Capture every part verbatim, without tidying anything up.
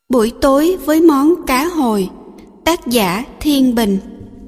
Buổi tối với món cá hồi. Tác giả Thiên Bình.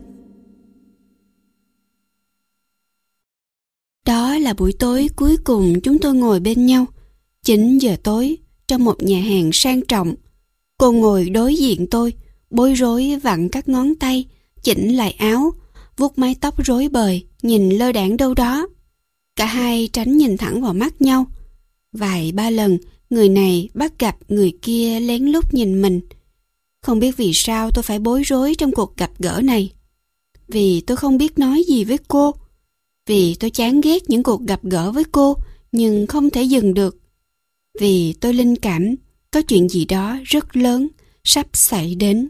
Đó là buổi tối cuối cùng chúng tôi ngồi bên nhau. Chín giờ tối, trong một nhà hàng sang trọng. Cô ngồi đối diện tôi, bối rối vặn các ngón tay, chỉnh lại áo, vuốt mái tóc rối bời, nhìn lơ đãng đâu đó. Cả hai tránh nhìn thẳng vào mắt nhau. Vài ba lần, người này bắt gặp người kia lén lút nhìn mình. Không biết vì sao tôi phải bối rối trong cuộc gặp gỡ này. Vì tôi không biết nói gì với cô. Vì tôi chán ghét những cuộc gặp gỡ với cô, nhưng không thể dừng được. Vì tôi linh cảm có chuyện gì đó rất lớn sắp xảy đến.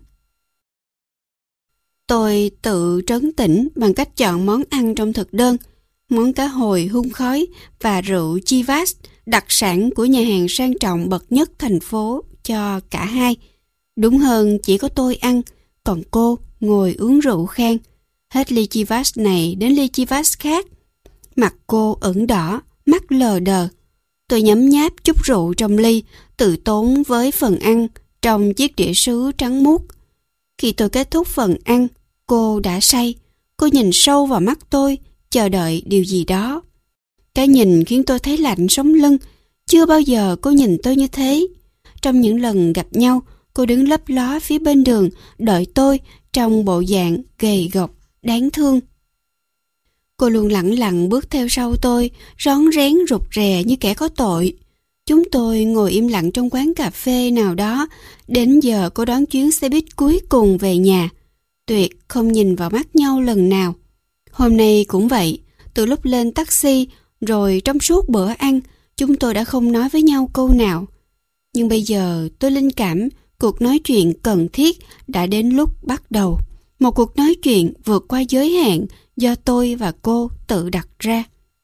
Tôi tự trấn tĩnh bằng cách chọn món ăn trong thực đơn, món cá hồi hun khói và rượu Chivas, đặc sản của nhà hàng sang trọng bậc nhất thành phố cho cả hai. Đúng hơn chỉ có tôi ăn, còn cô ngồi uống rượu khan. Hết ly Chivas này đến ly Chivas khác. Mặt cô ửng đỏ, mắt lờ đờ. Tôi nhấm nháp chút rượu trong ly, tự tốn với phần ăn trong chiếc đĩa sứ trắng muốt. Khi tôi kết thúc phần ăn, cô đã say. Cô nhìn sâu vào mắt tôi, chờ đợi điều gì đó. Cái nhìn khiến tôi thấy lạnh sống lưng. Chưa bao giờ cô nhìn tôi như thế. Trong những lần gặp nhau, cô đứng lấp ló phía bên đường, đợi tôi trong bộ dạng gầy gộc, đáng thương. Cô luôn lẳng lặng bước theo sau tôi, rón rén rụt rè như kẻ có tội. Chúng tôi ngồi im lặng trong quán cà phê nào đó, đến giờ cô đón chuyến xe buýt cuối cùng về nhà. Tuyệt không nhìn vào mắt nhau lần nào. Hôm nay cũng vậy, từ lúc lên taxi, rồi trong suốt bữa ăn, chúng tôi đã không nói với nhau câu nào. Nhưng bây giờ tôi linh cảm cuộc nói chuyện cần thiết đã đến lúc bắt đầu. Một cuộc nói chuyện vượt qua giới hạn do tôi và cô tự đặt ra.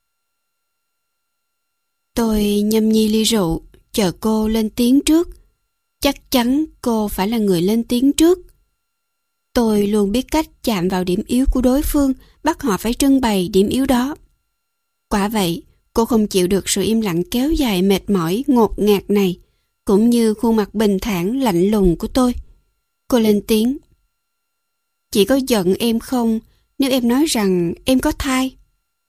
Tôi nhâm nhi ly rượu, chờ cô lên tiếng trước. Chắc chắn cô phải là người lên tiếng trước. Tôi luôn biết cách chạm vào điểm yếu của đối phương, bắt họ phải trưng bày điểm yếu đó. Quả vậy, cô không chịu được sự im lặng kéo dài mệt mỏi ngột ngạt này, cũng như khuôn mặt bình thản lạnh lùng của tôi. Cô lên tiếng. Chị có giận em không nếu em nói rằng em có thai?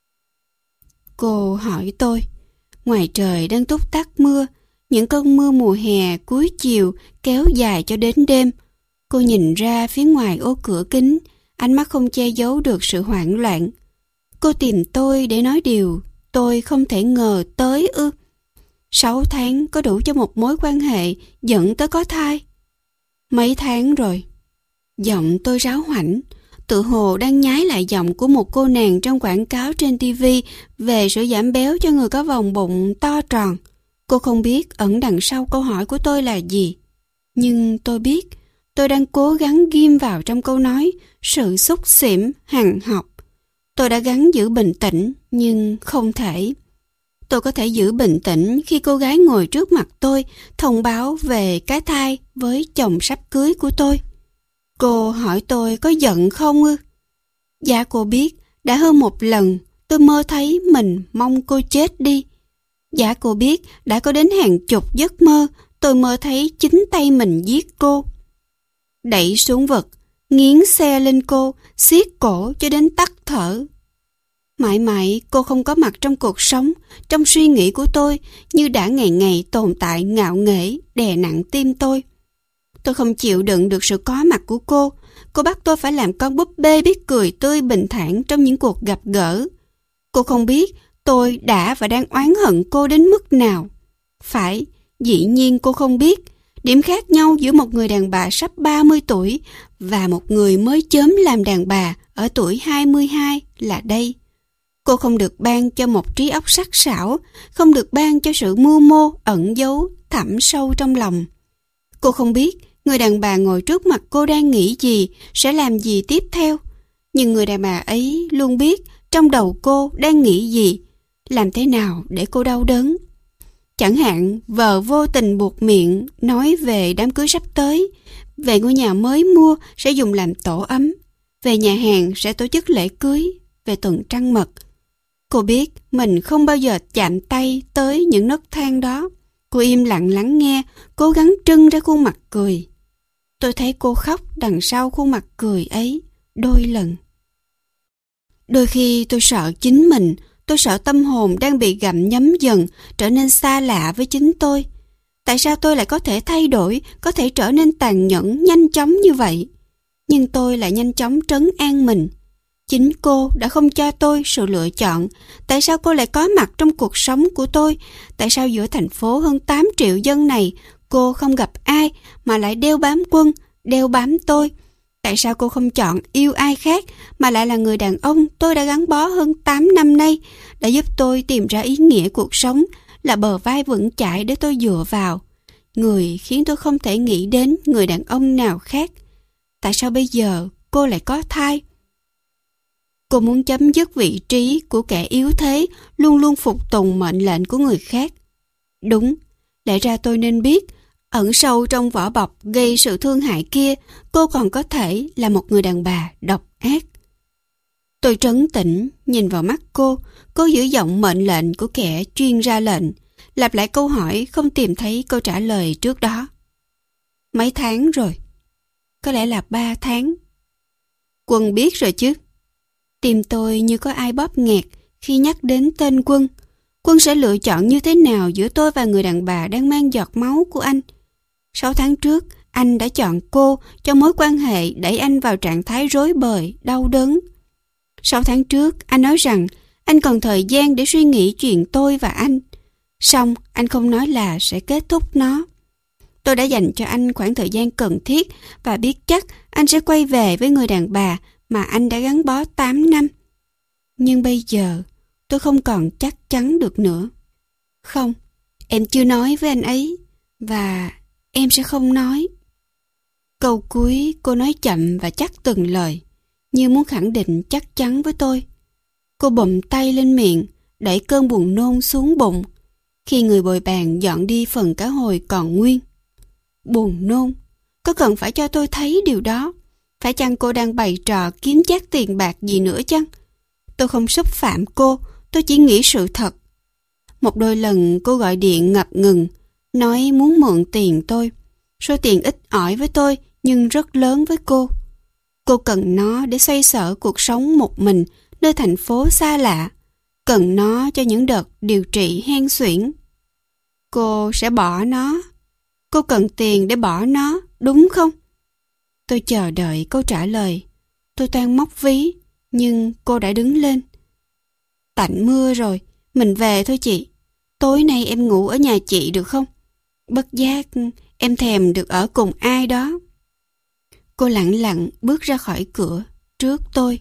Cô hỏi tôi. Ngoài trời đang túc tắc mưa, những cơn mưa mùa hè cuối chiều kéo dài cho đến đêm. Cô nhìn ra phía ngoài ô cửa kính, ánh mắt không che giấu được sự hoảng loạn. Cô tìm tôi để nói điều tôi không thể ngờ tới ư? Sáu tháng có đủ cho một mối quan hệ dẫn tới có thai? Mấy tháng rồi? Giọng tôi ráo hoảnh, tự hồ đang nhái lại giọng của một cô nàng trong quảng cáo trên ti vi về sự giảm béo cho người có vòng bụng to tròn. Cô không biết ẩn đằng sau câu hỏi của tôi là gì. Nhưng tôi biết, tôi đang cố gắng ghim vào trong câu nói sự xúc xỉm hằn học. Tôi đã gắng giữ bình tĩnh, nhưng không thể. Tôi có thể giữ bình tĩnh khi cô gái ngồi trước mặt tôi thông báo về cái thai với chồng sắp cưới của tôi. Cô hỏi tôi có giận không ư? Dạ cô biết, đã hơn một lần tôi mơ thấy mình mong cô chết đi. Dạ cô biết, đã có đến hàng chục giấc mơ tôi mơ thấy chính tay mình giết cô. Đẩy xuống vực, nghiến xe lên cô, siết cổ cho đến tắt thở. Mãi mãi cô không có mặt trong cuộc sống, trong suy nghĩ của tôi, như đã ngày ngày tồn tại ngạo nghễ, đè nặng tim tôi. Tôi không chịu đựng được sự có mặt của cô. Cô bắt tôi phải làm con búp bê biết cười tươi bình thản trong những cuộc gặp gỡ. Cô không biết tôi đã và đang oán hận cô đến mức nào. Phải, dĩ nhiên cô không biết. Điểm khác nhau giữa một người đàn bà sắp ba mươi tuổi và một người mới chớm làm đàn bà ở tuổi hai mươi hai là đây. Cô không được ban cho một trí óc sắc sảo, không được ban cho sự mưu mô ẩn giấu thẳm sâu trong lòng. Cô không biết người đàn bà ngồi trước mặt cô đang nghĩ gì, sẽ làm gì tiếp theo. Nhưng người đàn bà ấy luôn biết trong đầu cô đang nghĩ gì, làm thế nào để cô đau đớn. Chẳng hạn vợ vô tình buộc miệng nói về đám cưới sắp tới, về ngôi nhà mới mua sẽ dùng làm tổ ấm, về nhà hàng sẽ tổ chức lễ cưới, về tuần trăng mật. Cô biết mình không bao giờ chạm tay tới những nấc thang đó, Cô im lặng lắng nghe, cố gắng trưng ra khuôn mặt cười. Tôi thấy cô khóc đằng sau khuôn mặt cười ấy đôi lần. Đôi khi tôi sợ chính mình, tôi sợ tâm hồn đang bị gặm nhấm dần, trở nên xa lạ với chính tôi. Tại sao tôi lại có thể thay đổi, có thể trở nên tàn nhẫn, nhanh chóng như vậy? Nhưng tôi lại nhanh chóng trấn an mình. Chính cô đã không cho tôi sự lựa chọn. Tại sao cô lại có mặt trong cuộc sống của tôi? Tại sao giữa thành phố hơn tám triệu dân này, cô không gặp ai mà lại đeo bám Quân, đeo bám tôi? Tại sao cô không chọn yêu ai khác mà lại là người đàn ông tôi đã gắn bó hơn tám năm nay, đã giúp tôi tìm ra ý nghĩa cuộc sống, là bờ vai vững chãi để tôi dựa vào, người khiến tôi không thể nghĩ đến người đàn ông nào khác? Tại sao bây giờ cô lại có thai? Cô muốn chấm dứt vị trí của kẻ yếu thế, luôn luôn phục tùng mệnh lệnh của người khác. Đúng, lẽ ra tôi nên biết, ẩn sâu trong vỏ bọc gây sự thương hại kia, cô còn có thể là một người đàn bà độc ác. Tôi trấn tĩnh, nhìn vào mắt cô, cô giữ giọng mệnh lệnh của kẻ chuyên ra lệnh, lặp lại câu hỏi không tìm thấy câu trả lời trước đó. Mấy tháng rồi? Có lẽ là ba tháng. Quân biết rồi chứ? Tim tôi như có ai bóp nghẹt khi nhắc đến tên Quân. Quân sẽ lựa chọn như thế nào giữa tôi và người đàn bà đang mang giọt máu của anh? Sáu tháng trước, anh đã chọn cô cho mối quan hệ đẩy anh vào trạng thái rối bời, đau đớn. Sáu tháng trước, anh nói rằng anh cần thời gian để suy nghĩ chuyện tôi và anh. Xong, anh không nói là sẽ kết thúc nó. Tôi đã dành cho anh khoảng thời gian cần thiết và biết chắc anh sẽ quay về với người đàn bà mà anh đã gắn bó tám năm. Nhưng bây giờ, tôi không còn chắc chắn được nữa. Không, em chưa nói với anh ấy, và em sẽ không nói. Câu cuối cô nói chậm và chắc từng lời, như muốn khẳng định chắc chắn với tôi. Cô bụm tay lên miệng, đẩy cơn buồn nôn xuống bụng, khi người bồi bàn dọn đi phần cá hồi còn nguyên. Buồn nôn? Có cần phải cho tôi thấy điều đó? Phải chăng cô đang bày trò kiếm chác tiền bạc gì nữa chăng? Tôi không xúc phạm cô, tôi chỉ nghĩ sự thật. Một đôi lần cô gọi điện ngập ngừng, nói muốn mượn tiền tôi. Số tiền ít ỏi với tôi, nhưng rất lớn với cô. Cô cần nó để xoay sở cuộc sống một mình, nơi thành phố xa lạ. Cần nó cho những đợt điều trị hen suyễn. Cô sẽ bỏ nó. Cô cần tiền để bỏ nó, đúng không? Tôi chờ đợi câu trả lời. Tôi toan móc ví, nhưng cô đã đứng lên. Tạnh mưa rồi, mình về thôi chị. Tối nay em ngủ ở nhà chị được không? Bất giác, em thèm được ở cùng ai đó. Cô lặng lặng bước ra khỏi cửa, trước tôi.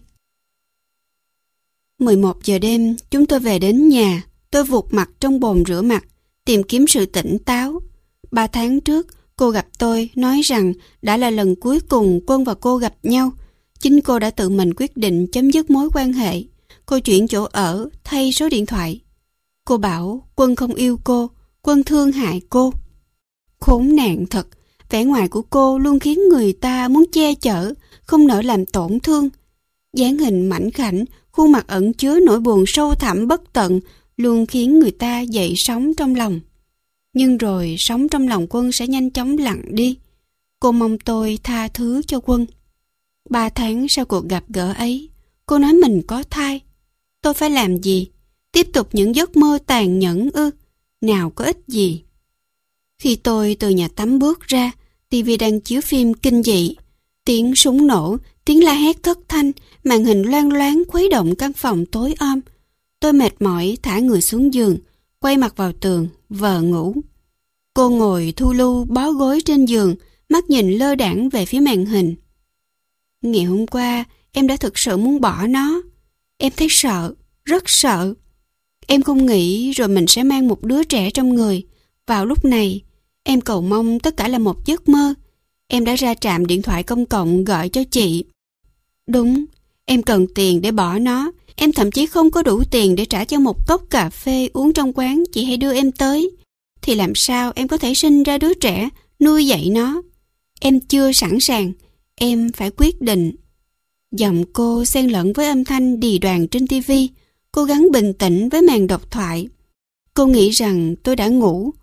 mười một giờ đêm, chúng tôi về đến nhà. Tôi vụt mặt trong bồn rửa mặt, tìm kiếm sự tỉnh táo. Ba tháng trước, cô gặp tôi, nói rằng đã là lần cuối cùng Quân và cô gặp nhau. Chính cô đã tự mình quyết định chấm dứt mối quan hệ. Cô chuyển chỗ ở, thay số điện thoại. Cô bảo Quân không yêu cô, Quân thương hại cô. Khốn nạn thật, vẻ ngoài của cô luôn khiến người ta muốn che chở, không nỡ làm tổn thương. Dáng hình mảnh khảnh, khuôn mặt ẩn chứa nỗi buồn sâu thẳm bất tận, luôn khiến người ta dậy sóng trong lòng. Nhưng rồi sóng trong lòng Quân sẽ nhanh chóng lặng đi. Cô mong tôi tha thứ cho Quân. Ba tháng sau cuộc gặp gỡ ấy, cô nói mình có thai. Tôi phải làm gì? Tiếp tục những giấc mơ tàn nhẫn ư? Nào có ích gì. Khi tôi từ nhà tắm bước ra, ti vi đang chiếu phim kinh dị. Tiếng súng nổ, tiếng la hét thất thanh, màn hình loang loáng khuấy động căn phòng tối om. Tôi mệt mỏi thả người xuống giường, quay mặt vào tường, vờ ngủ. Cô ngồi thu lu bó gối trên giường, mắt nhìn lơ đãng về phía màn hình. Ngày hôm qua, em đã thực sự muốn bỏ nó. Em thấy sợ, rất sợ. Em không nghĩ rồi mình sẽ mang một đứa trẻ trong người. Vào lúc này, em cầu mong tất cả là một giấc mơ. Em đã ra trạm điện thoại công cộng gọi cho chị. Đúng, em cần tiền để bỏ nó. Em thậm chí không có đủ tiền để trả cho một cốc cà phê uống trong quán chị hãy đưa em tới. Thì làm sao em có thể sinh ra đứa trẻ, nuôi dạy nó? Em chưa sẵn sàng, em phải quyết định. Giọng cô xen lẫn với âm thanh đì đoàn trên tivi, cố gắng bình tĩnh với màn độc thoại. Cô nghĩ rằng tôi đã ngủ.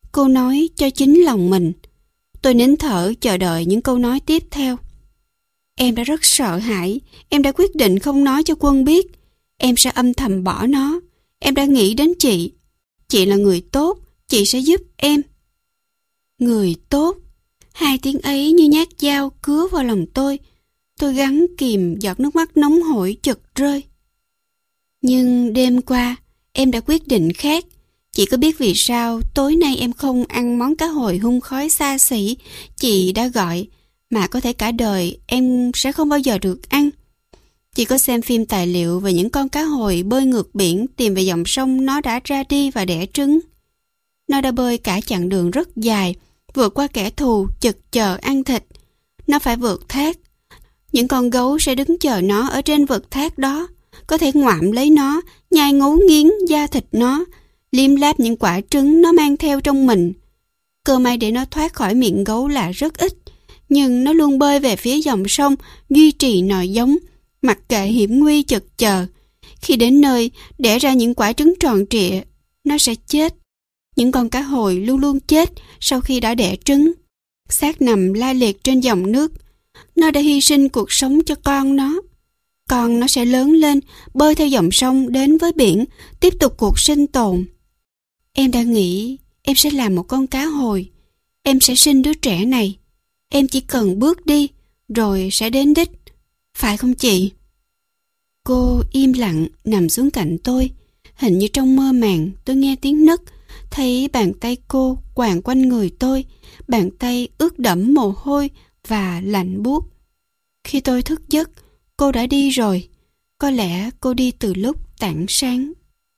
cô nói cho chính lòng mình. Tôi nín thở chờ đợi những câu nói tiếp theo. Em đã rất sợ hãi, em đã quyết định không nói cho Quân biết. Em sẽ âm thầm bỏ nó. Em đã nghĩ đến chị. Chị là người tốt, chị sẽ giúp em. Người tốt. Hai tiếng ấy như nhát dao cứa vào lòng tôi. Tôi gắng kìm giọt nước mắt nóng hổi chực rơi. Nhưng đêm qua, em đã quyết định khác. Chị có biết vì sao tối nay em không ăn món cá hồi hun khói xa xỉ chị đã gọi, mà có thể cả đời em sẽ không bao giờ được ăn? Chị có xem phim tài liệu về những con cá hồi bơi ngược biển tìm về dòng sông nó đã ra đi và đẻ trứng. Nó đã bơi cả chặng đường rất dài, vượt qua kẻ thù chực chờ ăn thịt. Nó phải vượt thác. Những con gấu sẽ đứng chờ nó ở trên vực thác đó, có thể ngoạm lấy nó, nhai ngấu nghiến da thịt nó, liếm láp những quả trứng nó mang theo trong mình. Cơ may để nó thoát khỏi miệng gấu là rất ít, nhưng nó luôn bơi về phía dòng sông, duy trì nòi giống, mặc kệ hiểm nguy chực chờ. Khi đến nơi, đẻ ra những quả trứng tròn trịa, nó sẽ chết. Những con cá hồi luôn luôn chết sau khi đã đẻ trứng. Xác nằm la liệt trên dòng nước. Nó đã hy sinh cuộc sống cho con nó. Con nó sẽ lớn lên, bơi theo dòng sông đến với biển, tiếp tục cuộc sinh tồn. Em đã nghĩ em sẽ làm một con cá hồi. Em sẽ sinh đứa trẻ này. Em chỉ cần bước đi, rồi sẽ đến đích. Phải không chị? Cô im lặng nằm xuống cạnh tôi. Hình như trong mơ màng tôi nghe tiếng nấc, thấy bàn tay cô quàng quanh người tôi, bàn tay ướt đẫm mồ hôi và lạnh buốt. Khi tôi thức giấc, cô đã đi rồi. Có lẽ cô đi từ lúc tảng sáng.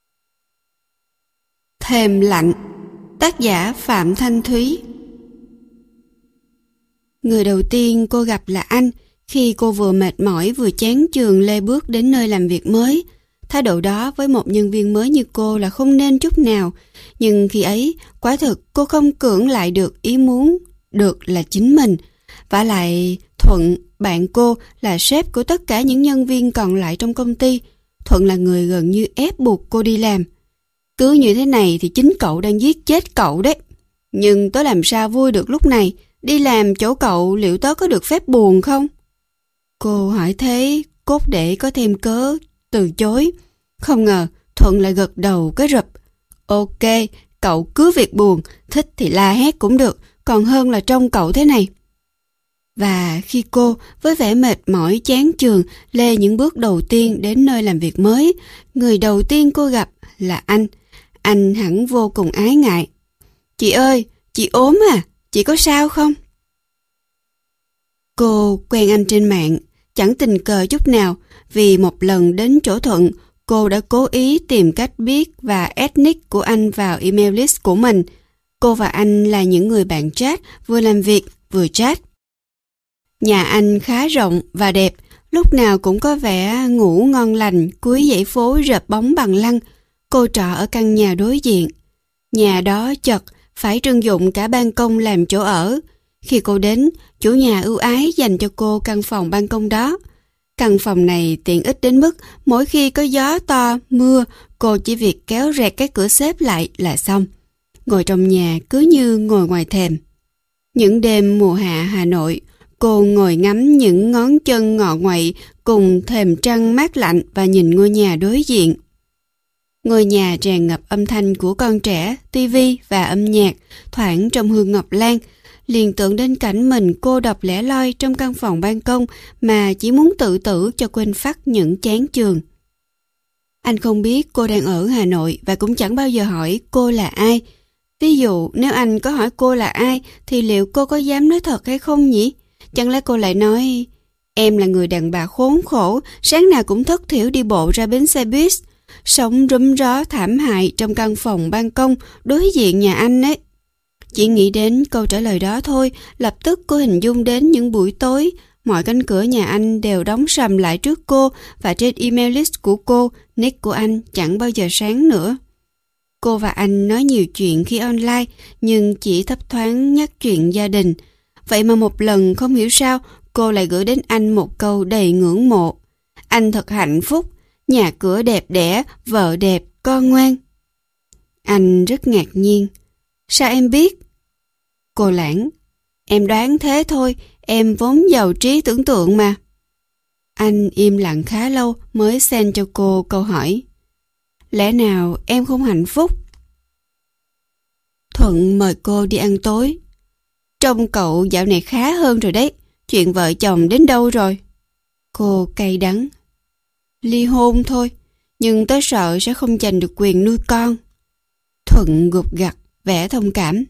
Thềm lạnh. Tác giả Phạm Thanh Thúy. Người đầu tiên cô gặp là anh, khi cô vừa mệt mỏi vừa chán chường lê bước đến nơi làm việc mới. Thái độ đó với một nhân viên mới như cô là không nên chút nào, nhưng khi ấy, quả thực cô không cưỡng lại được ý muốn được là chính mình. Vả lại, Thuận, bạn cô, là sếp của tất cả những nhân viên còn lại trong công ty. Thuận là người gần như ép buộc cô đi làm. Cứ như thế này thì chính cậu đang giết chết cậu đấy. Nhưng tớ làm sao vui được lúc này? Đi làm chỗ cậu liệu tớ có được phép buồn không? Cô hỏi thế, cốt để có thêm cớ từ chối. Không ngờ Thuận lại gật đầu cái rụp. Ok, cậu cứ việc buồn, thích thì la hét cũng được, còn hơn là trông cậu thế này. Và khi cô với vẻ mệt mỏi chán chường lê những bước đầu tiên đến nơi làm việc mới, người đầu tiên cô gặp là anh. Anh hẳn vô cùng ái ngại. Chị ơi, chị ốm à? Chị có sao không? Cô quen anh trên mạng, chẳng tình cờ chút nào, vì một lần đến chỗ Thuận, cô đã cố ý tìm cách biết và add nick của anh vào email list của mình. Cô và anh là những người bạn chat, vừa làm việc vừa chat. Nhà anh khá rộng và đẹp, lúc nào cũng có vẻ ngủ ngon lành cuối dãy phố rợp bóng bằng lăng. Cô trọ ở căn nhà đối diện. Nhà đó chật, phải trưng dụng cả ban công làm chỗ ở. Khi cô đến, chủ nhà ưu ái dành cho cô căn phòng ban công đó. Căn phòng này tiện ích đến mức mỗi khi có gió to, mưa, cô chỉ việc kéo rẹt cái cửa xếp lại là xong. Ngồi trong nhà cứ như ngồi ngoài thềm. Những đêm mùa hạ Hà Nội, cô ngồi ngắm những ngón chân ngọ nguậy cùng thềm trăng mát lạnh và nhìn ngôi nhà đối diện. Ngôi nhà tràn ngập âm thanh của con trẻ, tivi và âm nhạc, thoảng trong hương ngọc lan. Liền tưởng đến cảnh mình cô độc lẻ loi trong căn phòng ban công mà chỉ muốn tự tử cho quên phắt những chán chường. Anh không biết cô đang ở Hà Nội và cũng chẳng bao giờ hỏi cô là ai. Ví dụ nếu anh có hỏi cô là ai thì liệu cô có dám nói thật hay không nhỉ? Chẳng lẽ cô lại nói em là người đàn bà khốn khổ, sáng nào cũng thất thểu đi bộ ra bến xe buýt, sống rúm ró thảm hại trong căn phòng ban công đối diện nhà anh ấy. Chỉ nghĩ đến câu trả lời đó thôi, lập tức cô hình dung đến những buổi tối, mọi cánh cửa nhà anh đều đóng sầm lại trước cô và trên email list của cô, nick của anh chẳng bao giờ sáng nữa. Cô và anh nói nhiều chuyện khi online, nhưng chỉ thấp thoáng nhắc chuyện gia đình. Vậy mà một lần không hiểu sao, cô lại gửi đến anh một câu đầy ngưỡng mộ. Anh thật hạnh phúc, nhà cửa đẹp đẽ, vợ đẹp, con ngoan. Anh rất ngạc nhiên. Sao em biết? Cô Lãng: Em đoán thế thôi, em vốn giàu trí tưởng tượng mà. Anh im lặng khá lâu mới xen cho cô câu hỏi: Lẽ nào em không hạnh phúc? Thuận mời cô đi ăn tối. Trông cậu dạo này khá hơn rồi đấy, chuyện vợ chồng đến đâu rồi? Cô cay đắng: Ly hôn thôi, nhưng tớ sợ sẽ không giành được quyền nuôi con. Thuận gục gặt, vẻ thông cảm: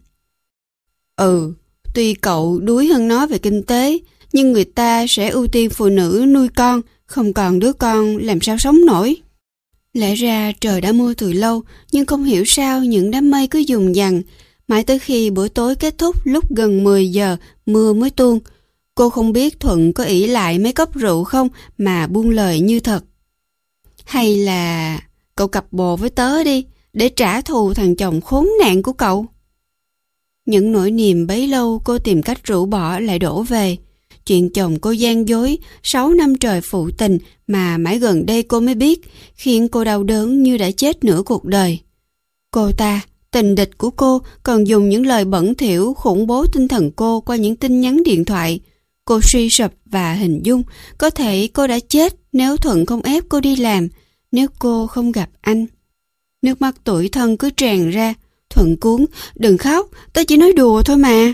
Ừ, tuy cậu đuối hơn nó về kinh tế, nhưng người ta sẽ ưu tiên phụ nữ nuôi con, không còn đứa con làm sao sống nổi. Lẽ ra trời đã mưa từ lâu, nhưng không hiểu sao những đám mây cứ dùng dằng, mãi tới khi bữa tối kết thúc lúc gần mười giờ mưa mới tuôn. Cô không biết Thuận có ỷ lại mấy cốc rượu không mà buông lời như thật. Hay là cậu cặp bồ với tớ đi, để trả thù thằng chồng khốn nạn của cậu. Những nỗi niềm bấy lâu cô tìm cách rũ bỏ lại đổ về. Chuyện chồng cô gian dối sáu năm trời phụ tình mà mãi gần đây cô mới biết, khiến cô đau đớn như đã chết nửa cuộc đời. Cô ta, tình địch của cô, còn dùng những lời bẩn thỉu khủng bố tinh thần cô qua những tin nhắn điện thoại. Cô suy sụp và hình dung có thể cô đã chết nếu Thuận không ép cô đi làm, nếu cô không gặp anh. Nước mắt tủi thân cứ tràn ra. Thuận cuống: Đừng khóc, tớ chỉ nói đùa thôi mà.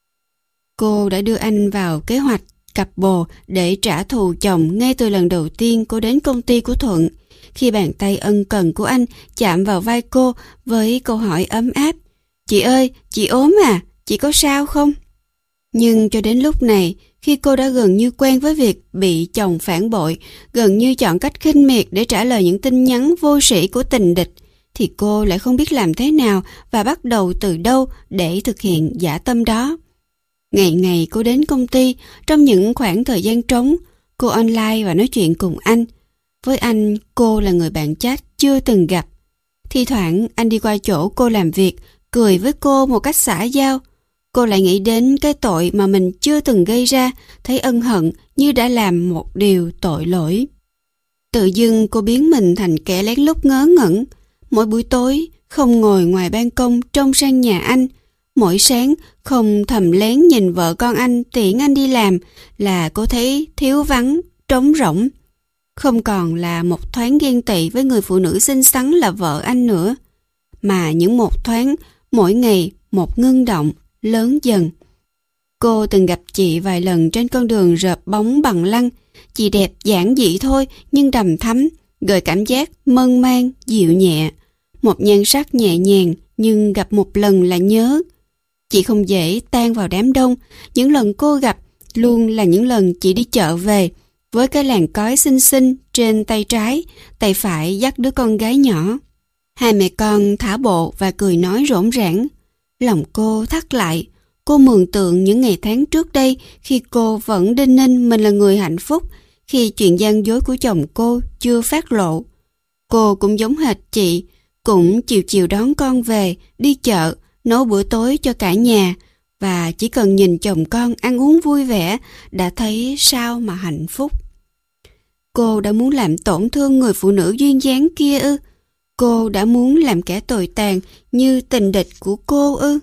Cô đã đưa anh vào kế hoạch cặp bồ để trả thù chồng ngay từ lần đầu tiên cô đến công ty của Thuận, khi bàn tay ân cần của anh chạm vào vai cô với câu hỏi ấm áp: Chị ơi, chị ốm à, chị có sao không? Nhưng cho đến lúc này, khi cô đã gần như quen với việc bị chồng phản bội, gần như chọn cách khinh miệt để trả lời những tin nhắn vô sĩ của tình địch, thì cô lại không biết làm thế nào và bắt đầu từ đâu để thực hiện dã tâm đó. Ngày ngày cô đến công ty, trong những khoảng thời gian trống, cô online và nói chuyện cùng anh. Với anh, cô là người bạn chat chưa từng gặp. Thi thoảng anh đi qua chỗ cô làm việc, cười với cô một cách xã giao. Cô lại nghĩ đến cái tội mà mình chưa từng gây ra, thấy ân hận như đã làm một điều tội lỗi. Tự dưng cô biến mình thành kẻ lén lút ngớ ngẩn. Mỗi buổi tối không ngồi ngoài ban công trông sang nhà anh, mỗi sáng không thầm lén nhìn vợ con anh tiễn anh đi làm, là cô thấy thiếu vắng, trống rỗng. Không còn là một thoáng ghen tị với người phụ nữ xinh xắn là vợ anh nữa, mà những một thoáng, mỗi ngày một ngưng động, lớn dần. Cô từng gặp chị vài lần trên con đường rợp bóng bằng lăng. Chị đẹp giản dị thôi nhưng đầm thắm, gợi cảm giác mơn man, dịu nhẹ. Một nhan sắc nhẹ nhàng nhưng gặp một lần là nhớ. Chị không dễ tan vào đám đông. Những lần cô gặp luôn là những lần chị đi chợ về, với cái làn cói xinh xinh trên tay trái, tay phải dắt đứa con gái nhỏ. Hai mẹ con thả bộ và cười nói rỗn rãng. Lòng cô thắt lại. Cô mường tượng những ngày tháng trước đây, khi cô vẫn đinh ninh mình là người hạnh phúc, khi chuyện gian dối của chồng cô chưa phát lộ. Cô cũng giống hệt chị, cũng chiều chiều đón con về, đi chợ, nấu bữa tối cho cả nhà, và chỉ cần nhìn chồng con ăn uống vui vẻ đã thấy sao mà hạnh phúc. Cô đã muốn làm tổn thương người phụ nữ duyên dáng kia ư? Cô đã muốn làm kẻ tồi tàn như tình địch của cô ư?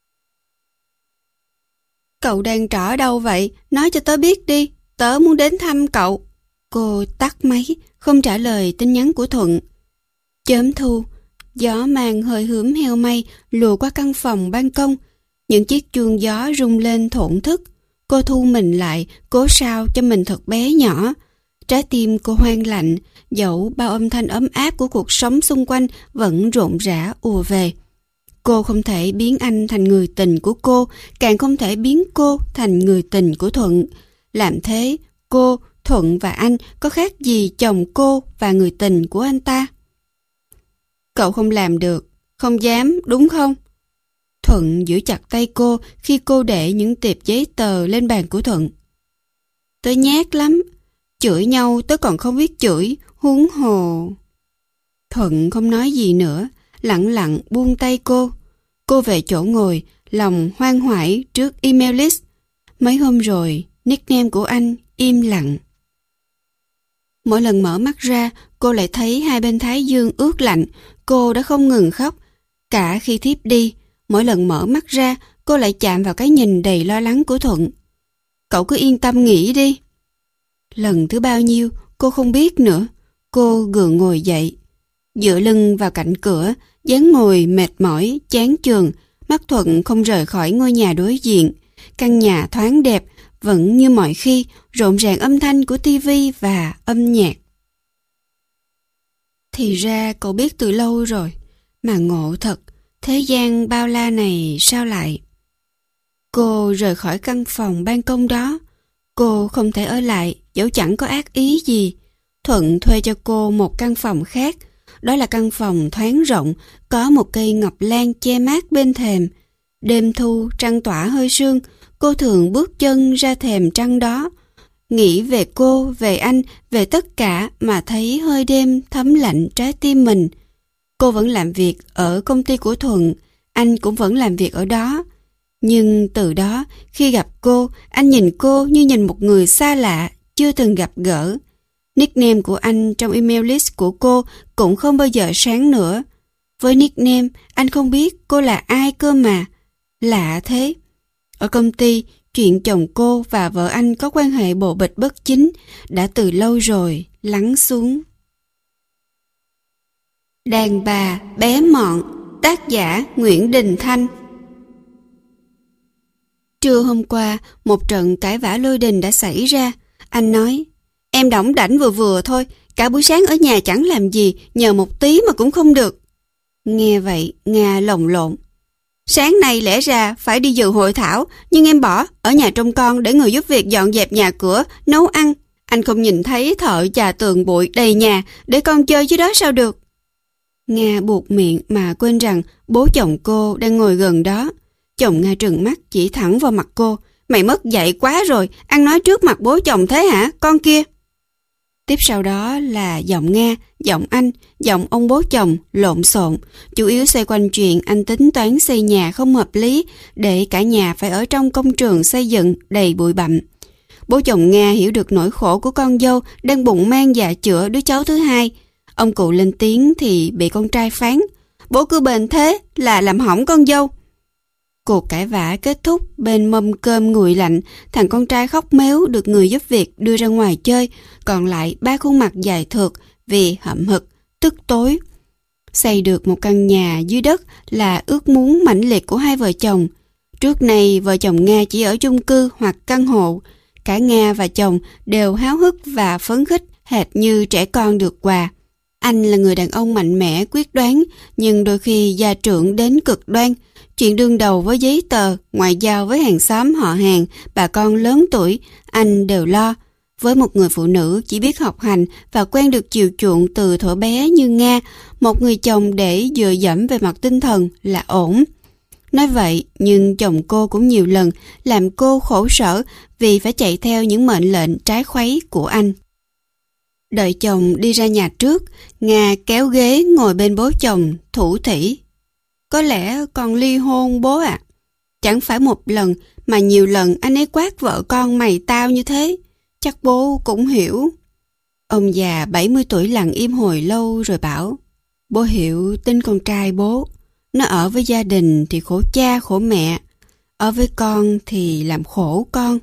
Cậu đang trọ ở đâu vậy? Nói cho tớ biết đi, tớ muốn đến thăm cậu. Cô tắt máy, không trả lời tin nhắn của Thuận. Chớm thu, gió mang hơi hướm heo mây lùa qua căn phòng ban công. Những chiếc chuông gió rung lên thổn thức. Cô thu mình lại, cố sao cho mình thật bé nhỏ. Trái tim cô hoang lạnh, dẫu bao âm thanh ấm áp của cuộc sống xung quanh vẫn rộn rã ùa về. Cô không thể biến anh thành người tình của cô, càng không thể biến cô thành người tình của Thuận. Làm thế, cô, Thuận và anh có khác gì chồng cô và người tình của anh ta? Cậu không làm được, không dám, đúng không? Thuận giữ chặt tay cô khi cô để những tệp giấy tờ lên bàn của Thuận. Tớ nhát lắm, chửi nhau tớ còn không biết chửi, huống hồ. Thuận không nói gì nữa, lặng lặng buông tay cô. Cô về chỗ ngồi, lòng hoang hoải trước email list. Mấy hôm rồi, nickname của anh im lặng. Mỗi lần mở mắt ra, cô lại thấy hai bên thái dương ướt lạnh. Cô đã không ngừng khóc, cả khi thiếp đi. mỗi lần mở mắt ra, cô lại chạm vào cái nhìn đầy lo lắng của Thuận. Cậu cứ yên tâm nghỉ đi. Lần thứ bao nhiêu, cô không biết nữa. Cô gượng ngồi dậy, dựa lưng vào cạnh cửa, dáng ngồi mệt mỏi, chán chường, mắt Thuận không rời khỏi ngôi nhà đối diện. Căn nhà thoáng đẹp, vẫn như mọi khi, rộn ràng âm thanh của tivi và âm nhạc. Thì ra cậu biết từ lâu rồi, mà ngộ thật, thế gian bao la này sao lại... Cô rời khỏi căn phòng ban công đó. Cô không thể ở lại, dẫu chẳng có ác ý gì. Thuận thuê cho cô một căn phòng khác. Đó là căn phòng thoáng rộng, có một cây ngọc lan che mát bên thềm. Đêm thu, trăng tỏa hơi sương, cô thường bước chân ra thềm trăng đó. Nghĩ về cô, về anh, về tất cả mà thấy hơi đêm thấm lạnh trái tim mình. Cô vẫn làm việc ở công ty của Thuận, anh cũng vẫn làm việc ở đó. Nhưng từ đó, khi gặp cô, anh nhìn cô như nhìn một người xa lạ, chưa từng gặp gỡ. Nickname của anh trong email list của cô cũng không bao giờ sáng nữa. Với nickname, anh không biết cô là ai cơ mà. Lạ thế. Ở công ty, chuyện chồng cô và vợ anh có quan hệ bồ bịch bất chính đã từ lâu rồi lắng xuống. Đàn bà bé mọn, tác giả Nguyễn Đình Thanh. Trưa hôm qua, một trận cãi vã lôi đình đã xảy ra. Anh nói, em đỏng đảnh vừa vừa thôi, cả buổi sáng ở nhà chẳng làm gì, nhờ một tí mà cũng không được. Nghe vậy, Nga lồng lộn. Sáng nay lẽ ra phải đi dự hội thảo, nhưng em bỏ, ở nhà trông con để người giúp việc dọn dẹp nhà cửa, nấu ăn. Anh không nhìn thấy thợ chà tường bụi đầy nhà, để con chơi chứ đó sao được. Nga buột miệng mà quên rằng bố chồng cô đang ngồi gần đó. Chồng Nga trừng mắt chỉ thẳng vào mặt cô. Mày mất dạy quá rồi, ăn nói trước mặt bố chồng thế hả, con kia? Tiếp sau đó là giọng Nga, giọng anh, giọng ông bố chồng lộn xộn, chủ yếu xoay quanh chuyện anh tính toán xây nhà không hợp lý để cả nhà phải ở trong công trường xây dựng đầy bụi bặm. Bố chồng Nga hiểu được nỗi khổ của con dâu đang bụng mang dạ chữa đứa cháu thứ hai. Ông cụ lên tiếng thì bị con trai phán, bố cứ bền thế là làm hỏng con dâu. Cuộc cãi vã kết thúc bên mâm cơm nguội lạnh, thằng con trai khóc méo được người giúp việc đưa ra ngoài chơi, còn lại ba khuôn mặt dài thượt vì hậm hực, tức tối. Xây được một căn nhà dưới đất là ước muốn mãnh liệt của hai vợ chồng. Trước này vợ chồng Nga chỉ ở chung cư hoặc căn hộ. Cả Nga và chồng đều háo hức và phấn khích hệt như trẻ con được quà. Anh là người đàn ông mạnh mẽ, quyết đoán, nhưng đôi khi gia trưởng đến cực đoan. Chuyện đương đầu với giấy tờ, ngoại giao với hàng xóm họ hàng, bà con lớn tuổi, anh đều lo. Với một người phụ nữ chỉ biết học hành và quen được chiều chuộng từ thuở bé như Nga, một người chồng để dựa dẫm về mặt tinh thần là ổn. Nói vậy, nhưng chồng cô cũng nhiều lần làm cô khổ sở vì phải chạy theo những mệnh lệnh trái khuấy của anh. Đợi chồng đi ra nhà trước, Nga kéo ghế ngồi bên bố chồng, thủ thỉ. Có lẽ con ly hôn bố ạ. À. Chẳng phải một lần mà nhiều lần anh ấy quát vợ con mày tao như thế. Chắc bố cũng hiểu. Ông già bảy mươi tuổi lặng im hồi lâu rồi bảo, bố hiểu tính con trai bố. Nó ở với gia đình thì khổ cha khổ mẹ, ở với con thì làm khổ con.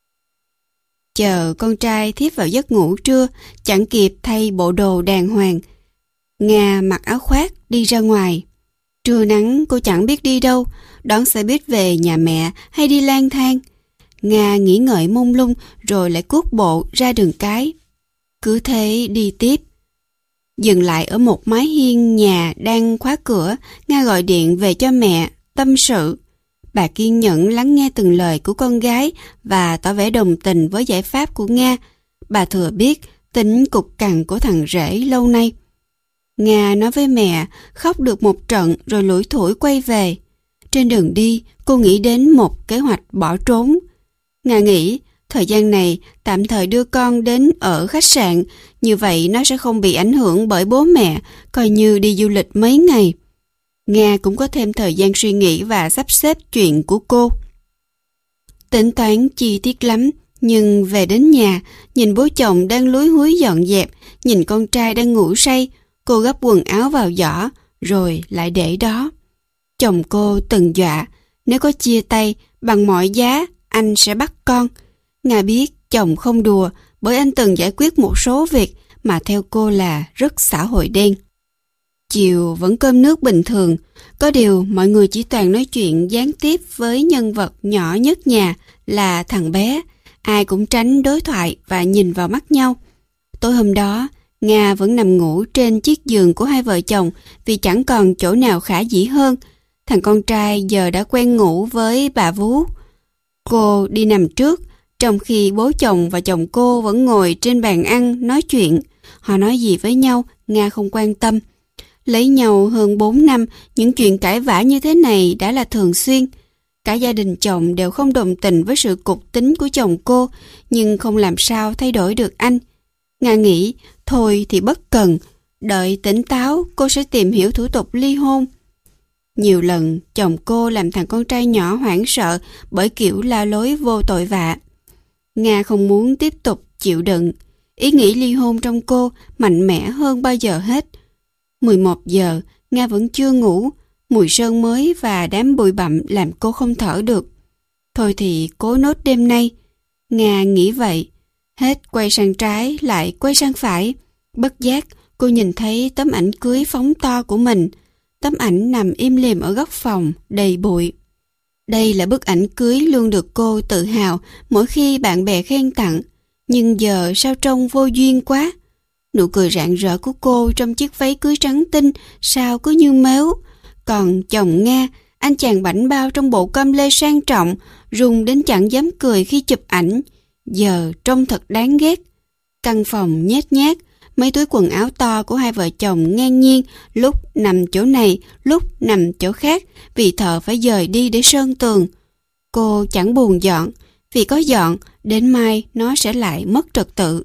Chờ con trai thiếp vào giấc ngủ trưa, chẳng kịp thay bộ đồ đàng hoàng. Nga mặc áo khoác đi ra ngoài. Trưa nắng cô chẳng biết đi đâu, đón xe buýt về nhà mẹ hay đi lang thang. Nga nghĩ ngợi mông lung rồi lại cuốc bộ ra đường cái. Cứ thế đi tiếp. Dừng lại ở một mái hiên nhà đang khóa cửa, Nga gọi điện về cho mẹ, tâm sự. Bà kiên nhẫn lắng nghe từng lời của con gái và tỏ vẻ đồng tình với giải pháp của Nga. Bà thừa biết tính cục cằn của thằng rể lâu nay. Nga nói với mẹ, khóc được một trận rồi lủi thủi quay về. Trên đường đi, cô nghĩ đến một kế hoạch bỏ trốn. Nga nghĩ, thời gian này tạm thời đưa con đến ở khách sạn, như vậy nó sẽ không bị ảnh hưởng bởi bố mẹ, coi như đi du lịch mấy ngày. Nga cũng có thêm thời gian suy nghĩ và sắp xếp chuyện của cô. Tính toán chi tiết lắm, nhưng về đến nhà, nhìn bố chồng đang lúi húi dọn dẹp, nhìn con trai đang ngủ say, cô gấp quần áo vào giỏ, rồi lại để đó. Chồng cô từng dọa, nếu có chia tay, bằng mọi giá, anh sẽ bắt con. Nga biết chồng không đùa, bởi anh từng giải quyết một số việc mà theo cô là rất xã hội đen. Chiều vẫn cơm nước bình thường, có điều mọi người chỉ toàn nói chuyện gián tiếp với nhân vật nhỏ nhất nhà là thằng bé. Ai cũng tránh đối thoại và nhìn vào mắt nhau. Tối hôm đó, Nga vẫn nằm ngủ trên chiếc giường của hai vợ chồng vì chẳng còn chỗ nào khả dĩ hơn. Thằng con trai giờ đã quen ngủ với bà vú. Cô đi nằm trước, trong khi bố chồng và chồng cô vẫn ngồi trên bàn ăn nói chuyện. Họ nói gì với nhau, Nga không quan tâm. Lấy nhau hơn bốn năm, những chuyện cãi vã như thế này đã là thường xuyên. Cả gia đình chồng đều không đồng tình với sự cục tính của chồng cô, nhưng không làm sao thay đổi được anh. Nga nghĩ, thôi thì bất cần, đợi tỉnh táo cô sẽ tìm hiểu thủ tục ly hôn. Nhiều lần chồng cô làm thằng con trai nhỏ hoảng sợ bởi kiểu la lối vô tội vạ. Nga không muốn tiếp tục chịu đựng. Ý nghĩ ly hôn trong cô mạnh mẽ hơn bao giờ hết. mười một giờ, Nga vẫn chưa ngủ. Mùi sơn mới và đám bụi bặm làm cô không thở được. Thôi thì cố nốt đêm nay. Nga nghĩ vậy. Hết quay sang trái lại quay sang phải. Bất giác cô nhìn thấy tấm ảnh cưới phóng to của mình. Tấm ảnh nằm im lìm ở góc phòng đầy bụi. Đây là bức ảnh cưới luôn được cô tự hào mỗi khi bạn bè khen tặng. Nhưng giờ sao trông vô duyên quá. Nụ cười rạng rỡ của cô trong chiếc váy cưới trắng tinh sao cứ như mếu. Còn chồng Nga, anh chàng bảnh bao trong bộ com lê sang trọng, run đến chẳng dám cười khi chụp ảnh. Giờ trông thật đáng ghét. Căn phòng nhét nhát, mấy túi quần áo to của hai vợ chồng ngang nhiên, lúc nằm chỗ này, lúc nằm chỗ khác, vì thợ phải dời đi để sơn tường. Cô chẳng buồn dọn, vì có dọn, đến mai nó sẽ lại mất trật tự.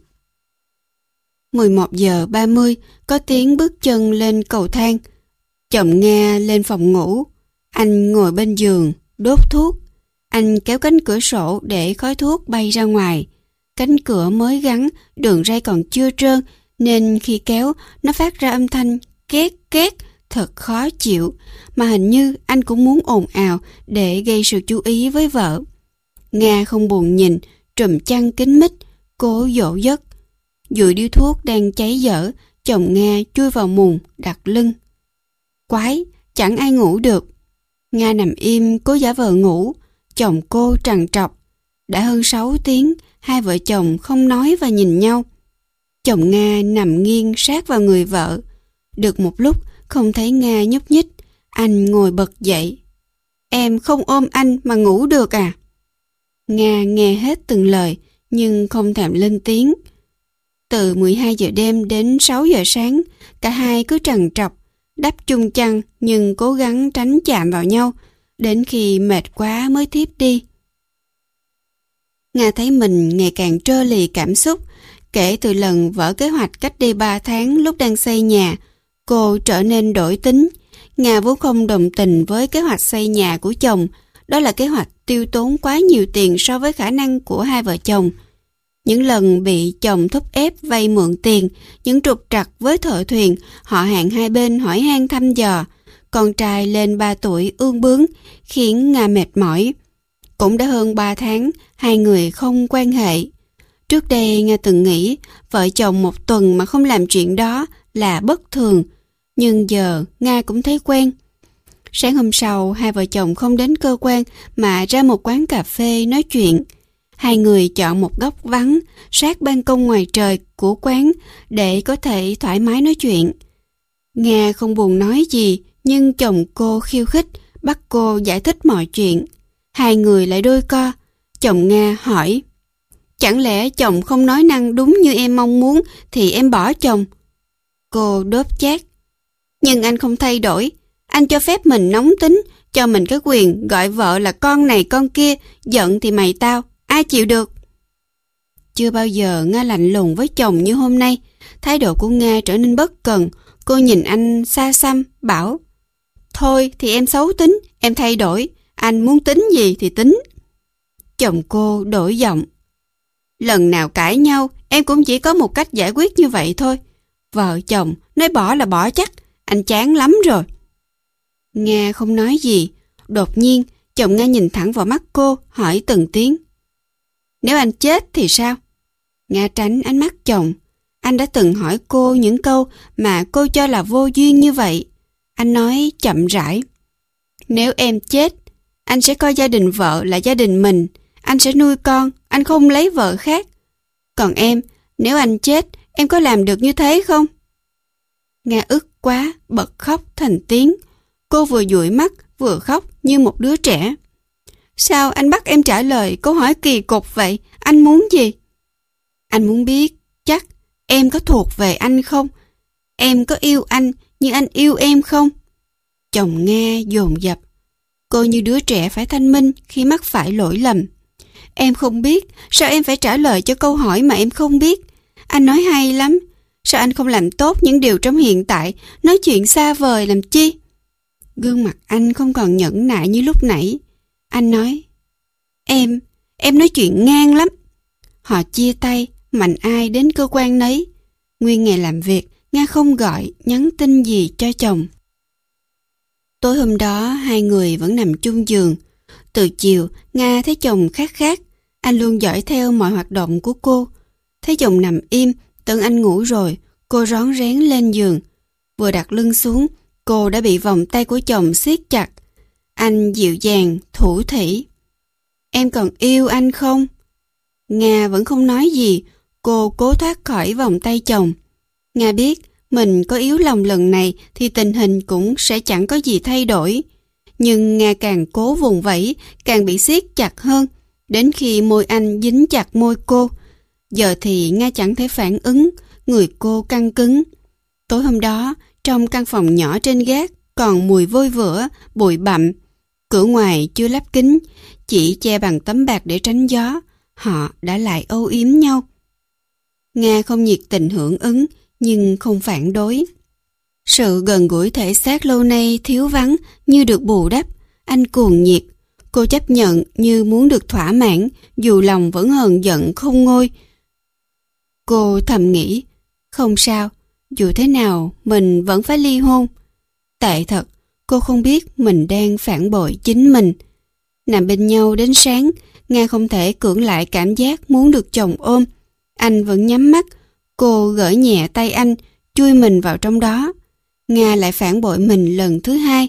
mười một giờ ba mươi, có tiếng bước chân lên cầu thang. Chồng Nga lên phòng ngủ. Anh ngồi bên giường, đốt thuốc. Anh kéo cánh cửa sổ để khói thuốc bay ra ngoài. Cánh cửa mới gắn, đường ray còn chưa trơn, nên khi kéo, nó phát ra âm thanh két két, thật khó chịu. Mà hình như anh cũng muốn ồn ào để gây sự chú ý với vợ. Nga không buồn nhìn, trùm chăn kín mít, cố dỗ giấc. Dụi điếu thuốc đang cháy dở, chồng Nga chui vào mùng, đặt lưng. Quái, chẳng ai ngủ được. Nga nằm im, cố giả vờ ngủ. Chồng cô trằn trọc. Đã hơn sáu tiếng, hai vợ chồng không nói và nhìn nhau. Chồng Nga nằm nghiêng sát vào người vợ. Được một lúc, không thấy Nga nhúc nhích. Anh ngồi bật dậy. Em không ôm anh mà ngủ được à? Nga nghe hết từng lời, nhưng không thèm lên tiếng. Từ mười hai giờ đêm đến sáu giờ sáng, cả hai cứ trằn trọc, đắp chung chăn nhưng cố gắng tránh chạm vào nhau, đến khi mệt quá mới thiếp đi. Nga thấy mình ngày càng trơ lì cảm xúc. Kể từ lần vỡ kế hoạch cách đây ba tháng lúc đang xây nhà, cô trở nên đổi tính. Nga vốn không đồng tình với kế hoạch xây nhà của chồng. Đó là kế hoạch tiêu tốn quá nhiều tiền so với khả năng của hai vợ chồng. Những lần bị chồng thúc ép vay mượn tiền, những trục trặc với thợ thuyền, họ hàng hai bên hỏi han thăm dò. Con trai lên ba tuổi ương bướng, khiến Nga mệt mỏi. Cũng đã hơn ba tháng, hai người không quan hệ. Trước đây Nga từng nghĩ vợ chồng một tuần mà không làm chuyện đó là bất thường. Nhưng giờ Nga cũng thấy quen. Sáng hôm sau, hai vợ chồng không đến cơ quan mà ra một quán cà phê nói chuyện. Hai người chọn một góc vắng, sát ban công ngoài trời của quán để có thể thoải mái nói chuyện. Nga không buồn nói gì, nhưng chồng cô khiêu khích, bắt cô giải thích mọi chuyện. Hai người lại đôi co. Chồng Nga hỏi, chẳng lẽ chồng không nói năng đúng như em mong muốn thì em bỏ chồng? Cô đốp chát, nhưng anh không thay đổi. Anh cho phép mình nóng tính, cho mình cái quyền gọi vợ là con này con kia, giận thì mày tao, ai chịu được? Chưa bao giờ Nga lạnh lùng với chồng như hôm nay. Thái độ của Nga trở nên bất cần. Cô nhìn anh xa xăm, bảo, thôi thì em xấu tính, em thay đổi. Anh muốn tính gì thì tính. Chồng cô đổi giọng, lần nào cãi nhau, em cũng chỉ có một cách giải quyết như vậy thôi. Vợ chồng nói bỏ là bỏ chắc, anh chán lắm rồi. Nga không nói gì. Đột nhiên, chồng Nga nhìn thẳng vào mắt cô, hỏi từng tiếng. Nếu anh chết thì sao? Nga tránh ánh mắt chồng. Anh đã từng hỏi cô những câu mà cô cho là vô duyên như vậy. Anh nói chậm rãi. Nếu em chết, anh sẽ coi gia đình vợ là gia đình mình. Anh sẽ nuôi con, anh không lấy vợ khác. Còn em, nếu anh chết, em có làm được như thế không? Nga ức quá, bật khóc thành tiếng. Cô vừa dụi mắt, vừa khóc như một đứa trẻ. Sao anh bắt em trả lời câu hỏi kỳ cục vậy? Anh muốn gì? Anh muốn biết chắc em có thuộc về anh không? Em có yêu anh như anh yêu em không? Chồng Nga dồn dập. Cô như đứa trẻ phải thanh minh khi mắc phải lỗi lầm. Em không biết, sao em phải trả lời cho câu hỏi mà em không biết? Anh nói hay lắm. Sao anh không làm tốt những điều trong hiện tại, nói chuyện xa vời làm chi? Gương mặt anh không còn nhẫn nại như lúc nãy. Anh nói, Em, em nói chuyện ngang lắm. Họ chia tay, mạnh ai đến cơ quan nấy. Nguyên ngày làm việc, Nga không gọi, nhắn tin gì cho chồng. Tối hôm đó, hai người vẫn nằm chung giường. Từ chiều, Nga thấy chồng khác khác. Anh luôn dõi theo mọi hoạt động của cô. Thấy chồng nằm im, tưởng anh ngủ rồi, cô rón rén lên giường. Vừa đặt lưng xuống, cô đã bị vòng tay của chồng siết chặt. Anh dịu dàng, thủ thỉ. Em còn yêu anh không? Nga vẫn không nói gì, cô cố thoát khỏi vòng tay chồng. Nga biết mình có yếu lòng lần này thì tình hình cũng sẽ chẳng có gì thay đổi. Nhưng Nga càng cố vùng vẫy, càng bị siết chặt hơn, đến khi môi anh dính chặt môi cô. Giờ thì Nga chẳng thể phản ứng, người cô căng cứng. Tối hôm đó, trong căn phòng nhỏ trên gác, còn mùi vôi vữa, bụi bặm. Cửa ngoài chưa lắp kính, chỉ che bằng tấm bạc để tránh gió. Họ đã lại âu yếm nhau. Nga không nhiệt tình hưởng ứng, nhưng không phản đối. Sự gần gũi thể xác lâu nay thiếu vắng như được bù đắp. Anh cuồng nhiệt. Cô chấp nhận như muốn được thỏa mãn, dù lòng vẫn hờn giận không ngôi. Cô thầm nghĩ, không sao, dù thế nào mình vẫn phải ly hôn. Tệ thật, cô không biết mình đang phản bội chính mình. Nằm bên nhau đến sáng, Nga không thể cưỡng lại cảm giác muốn được chồng ôm. Anh vẫn nhắm mắt, cô gỡ nhẹ tay anh, chui mình vào trong đó. Nga lại phản bội mình lần thứ hai.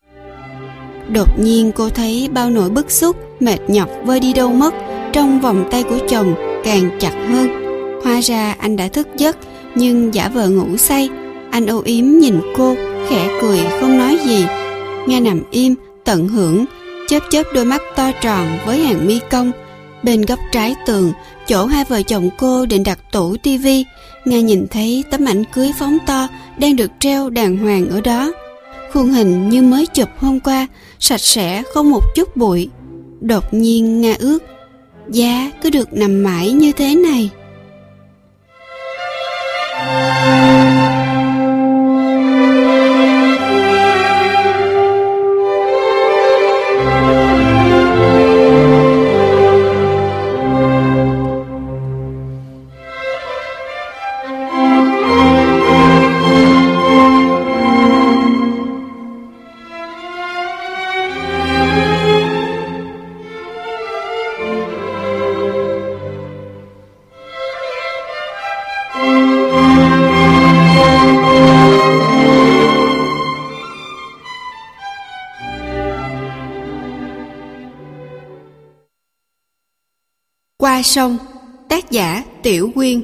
Đột nhiên cô thấy bao nỗi bức xúc, mệt nhọc vơi đi đâu mất, trong vòng tay của chồng càng chặt hơn. Hóa ra anh đã thức giấc, nhưng giả vờ ngủ say. Anh âu yếm nhìn cô, khẽ cười không nói gì. Nga nằm im, tận hưởng, chớp chớp đôi mắt to tròn với hàng mi cong. Bên góc trái tường, chỗ hai vợ chồng cô định đặt tủ tivi, Nga nhìn thấy tấm ảnh cưới phóng to đang được treo đàng hoàng ở đó. Khuôn hình như mới chụp hôm qua, sạch sẽ không một chút bụi. Đột nhiên Nga ước, giá cứ được nằm mãi như thế này. Qua sông, tác giả Tiểu Quyên.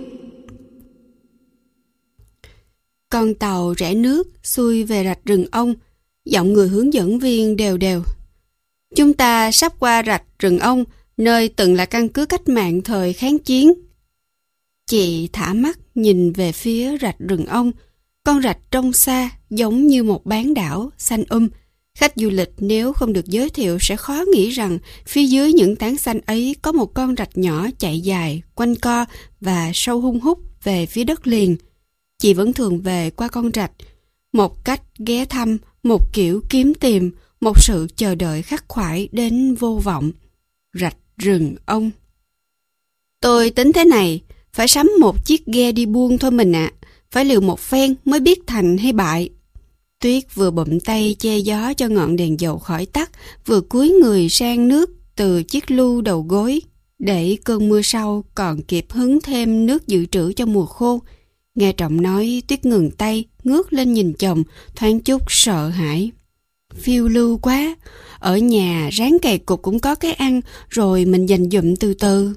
Con tàu rẽ nước xuôi về rạch Rừng Ông, giọng người hướng dẫn viên đều đều. Chúng ta sắp qua rạch Rừng Ông, nơi từng là căn cứ cách mạng thời kháng chiến. Chị thả mắt nhìn về phía rạch Rừng Ông, con rạch trong xa giống như một bán đảo xanh um. Khách du lịch nếu không được giới thiệu sẽ khó nghĩ rằng phía dưới những tán xanh ấy có một con rạch nhỏ chạy dài, quanh co và sâu hun hút về phía đất liền. Chị vẫn thường về qua con rạch, một cách ghé thăm, một kiểu kiếm tìm, một sự chờ đợi khắc khoải đến vô vọng. Rạch Rừng Ông. Tôi tính thế này, phải sắm một chiếc ghe đi buôn thôi mình ạ, à. Phải liều một phen mới biết thành hay bại. Tuyết vừa bụm tay che gió cho ngọn đèn dầu khỏi tắt, vừa cúi người sang nước từ chiếc lu đầu gối, để cơn mưa sau còn kịp hứng thêm nước dự trữ cho mùa khô. Nghe Trọng nói, Tuyết ngừng tay, ngước lên nhìn chồng, thoáng chút sợ hãi. Phiêu lưu quá, ở nhà ráng cày cục cũng có cái ăn, rồi mình dành dụm từ từ.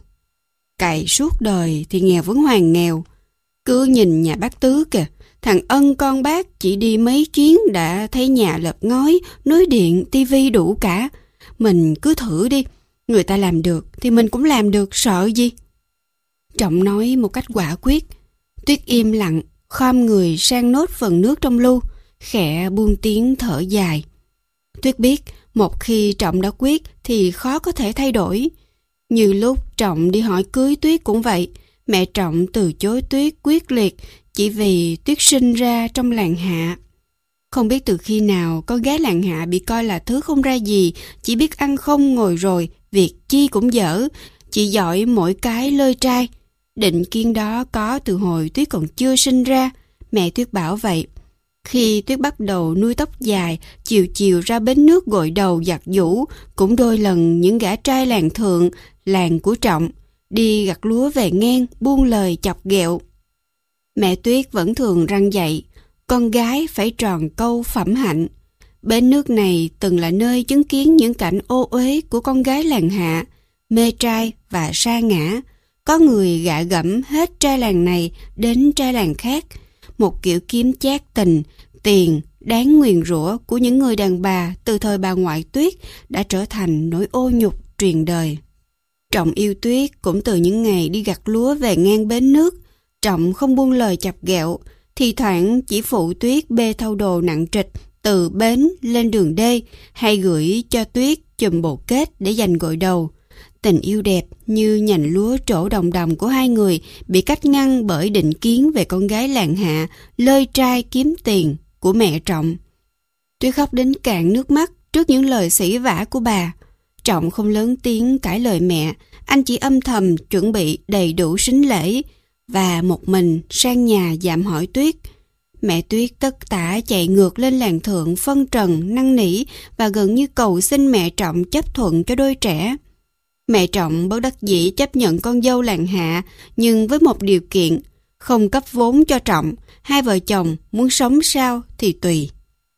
Cày suốt đời thì nghèo vẫn hoàn nghèo. Cứ nhìn nhà bác Tứ kìa, thằng Ân con bác chỉ đi mấy chuyến đã thấy nhà lợp ngói, nối điện, tivi đủ cả. Mình cứ thử đi, người ta làm được thì mình cũng làm được, sợ gì. Trọng nói một cách quả quyết. Tuyết im lặng, khom người sang nốt phần nước trong lu, khẽ buông tiếng thở dài. Tuyết biết, một khi Trọng đã quyết thì khó có thể thay đổi. Như lúc Trọng đi hỏi cưới Tuyết cũng vậy, mẹ Trọng từ chối Tuyết quyết liệt chỉ vì Tuyết sinh ra trong làng hạ. Không biết từ khi nào con gái làng hạ bị coi là thứ không ra gì, chỉ biết ăn không ngồi rồi, việc chi cũng dở, chỉ giỏi mỗi cái lơi trai. Định kiến đó có từ hồi Tuyết còn chưa sinh ra, mẹ Tuyết bảo vậy. Khi Tuyết bắt đầu nuôi tóc dài, chiều chiều ra bến nước gội đầu giặt giũ, cũng đôi lần những gã trai làng thượng, làng của Trọng, đi gặt lúa về ngang, buông lời chọc ghẹo. Mẹ Tuyết vẫn thường răn dạy, con gái phải tròn câu phẩm hạnh. Bến nước này từng là nơi chứng kiến những cảnh ô uế của con gái làng hạ, mê trai và sa ngã. Có người gạ gẫm hết trai làng này đến trai làng khác. Một kiểu kiếm chác tình, tiền, đáng nguyền rủa của những người đàn bà từ thời bà ngoại Tuyết đã trở thành nỗi ô nhục truyền đời. Trọng yêu Tuyết cũng từ những ngày đi gặt lúa về ngang bến nước. Trọng không buông lời chọc ghẹo, thì thoảng chỉ phụ Tuyết bê thau đồ nặng trịch từ bến lên đường đê, hay gửi cho Tuyết chùm bộ kết để dành gội đầu. Tình yêu đẹp như nhành lúa trổ đồng đồng của hai người bị cách ngăn bởi định kiến về con gái làng hạ, lơi trai kiếm tiền của mẹ Trọng. Tuyết khóc đến cạn nước mắt trước những lời sỉ vả của bà. Trọng không lớn tiếng cãi lời mẹ, anh chỉ âm thầm chuẩn bị đầy đủ sính lễ và một mình sang nhà dạm hỏi Tuyết. Mẹ Tuyết tất tả chạy ngược lên làng thượng phân trần năn nỉ và gần như cầu xin mẹ Trọng chấp thuận cho đôi trẻ. Mẹ Trọng bất đắc dĩ chấp nhận con dâu làng hạ, nhưng với một điều kiện, không cấp vốn cho Trọng, hai vợ chồng muốn sống sao thì tùy.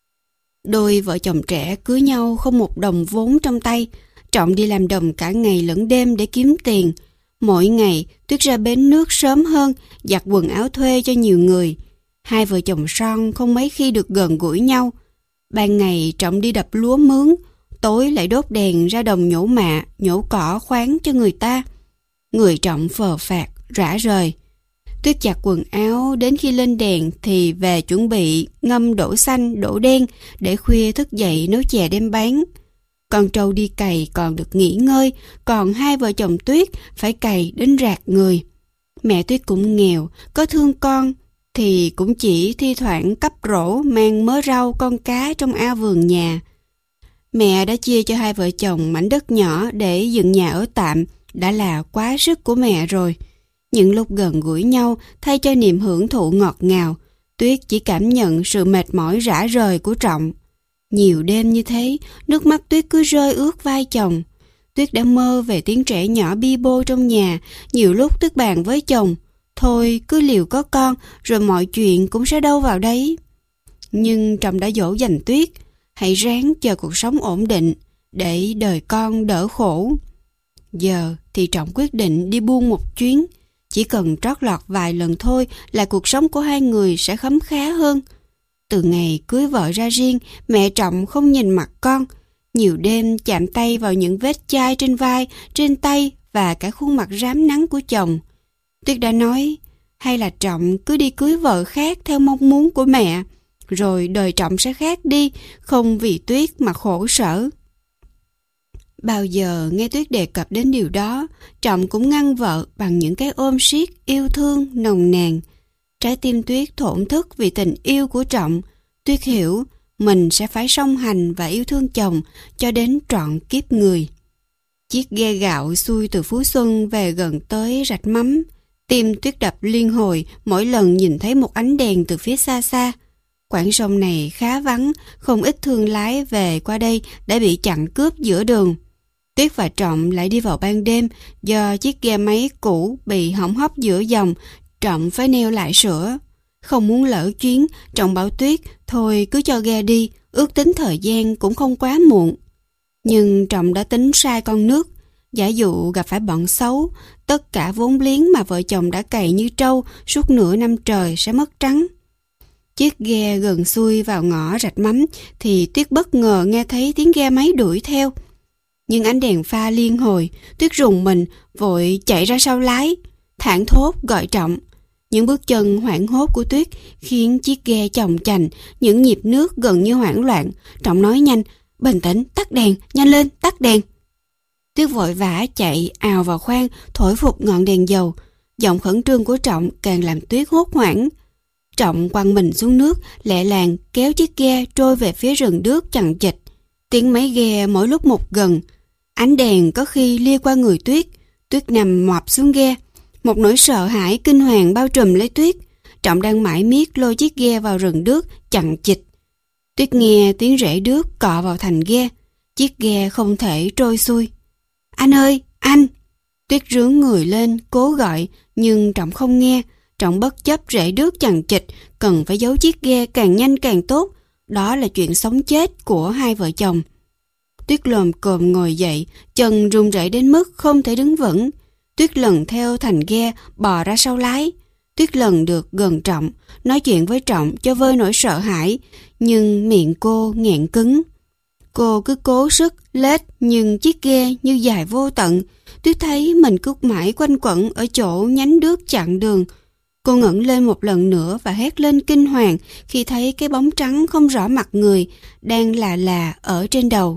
Đôi vợ chồng trẻ cưới nhau không một đồng vốn trong tay. Trọng đi làm đồng cả ngày lẫn đêm để kiếm tiền. Mỗi ngày Tuyết ra bến nước sớm hơn, giặt quần áo thuê cho nhiều người. Hai vợ chồng son không mấy khi được gần gũi nhau. Ban ngày Trọng đi đập lúa mướn, tối lại đốt đèn ra đồng nhổ mạ, nhổ cỏ khoáng cho người ta. Người Trọng phờ phạc, rã rời. Tuyết giặt quần áo, đến khi lên đèn thì về chuẩn bị ngâm đổ xanh, đổ đen để khuya thức dậy nấu chè đem bán. Con trâu đi cày còn được nghỉ ngơi, còn hai vợ chồng Tuyết phải cày đến rạc người. Mẹ Tuyết cũng nghèo, có thương con thì cũng chỉ thi thoảng cấp rổ mang mớ rau con cá trong ao vườn nhà. Mẹ đã chia cho hai vợ chồng mảnh đất nhỏ để dựng nhà ở tạm, đã là quá sức của mẹ rồi. Những lúc gần gũi nhau, thay cho niềm hưởng thụ ngọt ngào, Tuyết chỉ cảm nhận sự mệt mỏi rã rời của Trọng. Nhiều đêm như thế, nước mắt Tuyết cứ rơi ướt vai chồng. Tuyết đã mơ về tiếng trẻ nhỏ bi bô trong nhà, nhiều lúc Tuyết bàn với chồng, thôi cứ liều có con, rồi mọi chuyện cũng sẽ đâu vào đấy. Nhưng Trọng đã dỗ dành Tuyết, hãy ráng chờ cuộc sống ổn định, để đời con đỡ khổ. Giờ thì Trọng quyết định đi buôn một chuyến, chỉ cần trót lọt vài lần thôi là cuộc sống của hai người sẽ khấm khá hơn. Từ ngày cưới vợ ra riêng, mẹ Trọng không nhìn mặt con, nhiều đêm chạm tay vào những vết chai trên vai, trên tay và cả khuôn mặt rám nắng của chồng. Tuyết đã nói, hay là Trọng cứ đi cưới vợ khác theo mong muốn của mẹ, rồi đời Trọng sẽ khác đi, không vì Tuyết mà khổ sở. Bao giờ nghe Tuyết đề cập đến điều đó, Trọng cũng ngăn vợ bằng những cái ôm siết yêu thương nồng nàn. Trái tim Tuyết thổn thức vì tình yêu của Trọng. Tuyết hiểu mình sẽ phải song hành và yêu thương chồng cho đến trọn kiếp người. Chiếc ghe gạo xuôi từ Phú Xuân về gần tới rạch Mắm. Tim Tuyết đập liên hồi mỗi lần nhìn thấy một ánh đèn từ phía xa xa. Quãng sông này khá vắng, không ít thương lái về qua đây đã bị chặn cướp giữa đường. Tuyết và Trọng lại đi vào ban đêm, do chiếc ghe máy cũ bị hỏng hóc giữa dòng, Trọng phải neo lại sửa. Không muốn lỡ chuyến, Trọng bảo Tuyết thôi cứ cho ghe đi, ước tính thời gian cũng không quá muộn. Nhưng Trọng đã tính sai con nước. Giả dụ gặp phải bọn xấu, tất cả vốn liếng mà vợ chồng đã cày như trâu suốt nửa năm trời sẽ mất trắng. Chiếc ghe gần xuôi vào ngõ rạch Mắm thì Tuyết bất ngờ nghe thấy tiếng ghe máy đuổi theo. Nhưng ánh đèn pha liên hồi, Tuyết rùng mình, vội chạy ra sau lái, thảng thốt gọi Trọng. Những bước chân hoảng hốt của Tuyết khiến chiếc ghe chồng chành, những nhịp nước gần như hoảng loạn. Trọng nói nhanh, bình tĩnh, tắt đèn, nhanh lên, tắt đèn. Tuyết vội vã chạy ào vào khoang, thổi phục ngọn đèn dầu. Giọng khẩn trương của Trọng càng làm Tuyết hốt hoảng. Trọng quăng mình xuống nước, lẹ làng kéo chiếc ghe trôi về phía rừng đước chằng chịt. Tiếng máy ghe mỗi lúc một gần. Ánh đèn có khi lia qua người Tuyết. Tuyết nằm mọp xuống ghe. Một nỗi sợ hãi kinh hoàng bao trùm lấy Tuyết. Trọng đang mải miết lôi chiếc ghe vào rừng đước chằng chịt. Tuyết nghe tiếng rễ đước cọ vào thành ghe. Chiếc ghe không thể trôi xuôi. Anh ơi, anh! Tuyết rướn người lên, cố gọi, nhưng Trọng không nghe. Trọng bất chấp rễ đước chằng chịt, cần phải giấu chiếc ghe càng nhanh càng tốt. Đó là chuyện sống chết của hai vợ chồng. Tuyết lồm cồm ngồi dậy, chân run rẩy đến mức không thể đứng vững. Tuyết lần theo thành ghe, bò ra sau lái. Tuyết lần được gần Trọng, nói chuyện với Trọng cho vơi nỗi sợ hãi, nhưng miệng cô nghẹn cứng. Cô cứ cố sức lết, nhưng chiếc ghe như dài vô tận. Tuyết thấy mình cứ mãi quanh quẩn ở chỗ nhánh đước chặn đường. Cô ngẩng lên một lần nữa và hét lên kinh hoàng khi thấy cái bóng trắng không rõ mặt người đang là là ở trên đầu.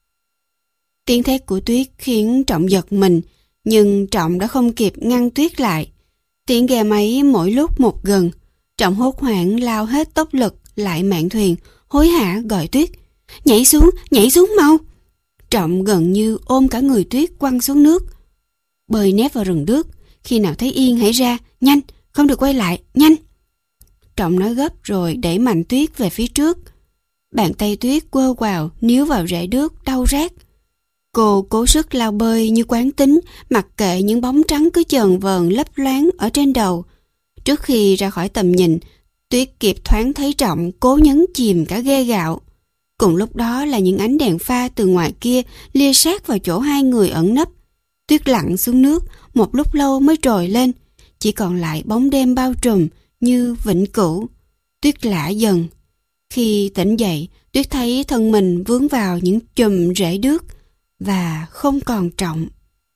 Tiếng thét của Tuyết khiến Trọng giật mình, nhưng Trọng đã không kịp ngăn Tuyết lại. Tiếng ghe máy mỗi lúc một gần. Trọng hốt hoảng lao hết tốc lực lại mạn thuyền, hối hả gọi Tuyết. Nhảy xuống, nhảy xuống mau! Trọng gần như ôm cả người Tuyết quăng xuống nước. Bơi nép vào rừng đước, khi nào thấy yên hãy ra, nhanh, không được quay lại, nhanh! Trọng nói gấp rồi đẩy mạnh Tuyết về phía trước. Bàn tay Tuyết quơ quào níu vào rễ đước đau rát. Cô cố sức lao bơi như quán tính, mặc kệ những bóng trắng cứ chờn vờn lấp loáng ở trên đầu. Trước khi ra khỏi tầm nhìn, Tuyết kịp thoáng thấy Trọng cố nhấn chìm cả ghe gạo. Cùng lúc đó là những ánh đèn pha từ ngoài kia lia sát vào chỗ hai người ẩn nấp. Tuyết lặn xuống nước, một lúc lâu mới trồi lên. Chỉ còn lại bóng đêm bao trùm như vĩnh cửu. Tuyết lả dần. Khi tỉnh dậy, Tuyết thấy thân mình vướng vào những chùm rễ đước và không còn Trọng.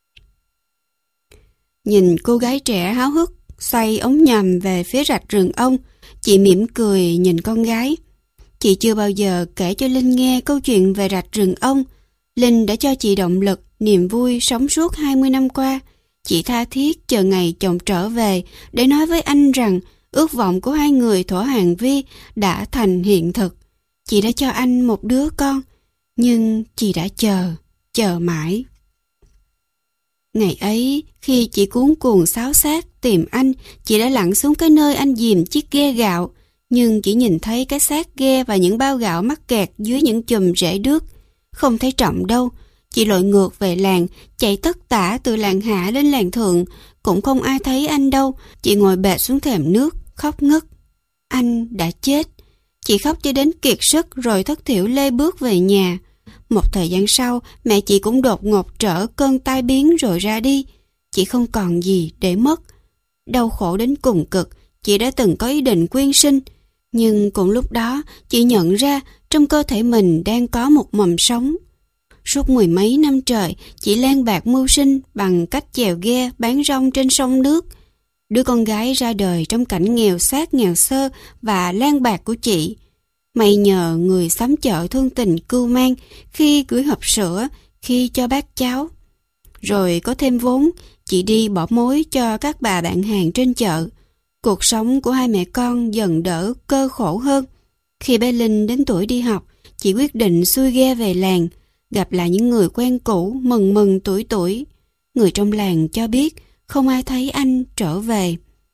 Nhìn cô gái trẻ háo hức xoay ống nhòm về phía rạch rừng ông, chị mỉm cười nhìn con gái. Chị chưa bao giờ kể cho Linh nghe câu chuyện về rạch rừng ông. Linh đã cho chị động lực, niềm vui sống suốt hai mươi năm qua. Chị tha thiết chờ ngày chồng trở về để nói với anh rằng ước vọng của hai người thuở Hàng Vi đã thành hiện thực. Chị đã cho anh một đứa con, nhưng chị đã chờ, chờ mãi. Ngày ấy, khi chị cuống cuồng xáo xác tìm anh, chị đã lặn xuống cái nơi anh dìm chiếc ghe gạo, nhưng chỉ nhìn thấy cái xác ghe và những bao gạo mắc kẹt dưới những chùm rễ đước. Không thấy Trọng đâu. Chị lội ngược về làng, chạy tất tả từ làng hạ lên làng thượng, cũng không ai thấy anh đâu. Chị ngồi bệt xuống thềm nước, khóc ngất. Anh đã chết. Chị khóc cho đến kiệt sức rồi thất thiểu lê bước về nhà. Một thời gian sau, mẹ chị cũng đột ngột trở cơn tai biến rồi ra đi. Chị không còn gì để mất. Đau khổ đến cùng cực, chị đã từng có ý định quyên sinh. Nhưng cùng lúc đó, chị nhận ra trong cơ thể mình đang có một mầm sống. Suốt mười mấy năm trời, chị lang bạc mưu sinh bằng cách chèo ghe bán rong trên sông nước. Đứa con gái ra đời trong cảnh nghèo xác nghèo sơ và lang bạc của chị. May nhờ người xóm chợ thương tình cưu mang khi gửi hộp sữa, khi cho bát cháo. Rồi có thêm vốn, chị đi bỏ mối cho các bà bạn hàng trên chợ. Cuộc sống của hai mẹ con dần đỡ cơ khổ hơn. Khi bé Linh đến tuổi đi học, chị quyết định xuôi ghe về làng, gặp lại những người quen cũ mừng mừng tuổi tuổi. Người trong làng cho biết không ai thấy anh trở về.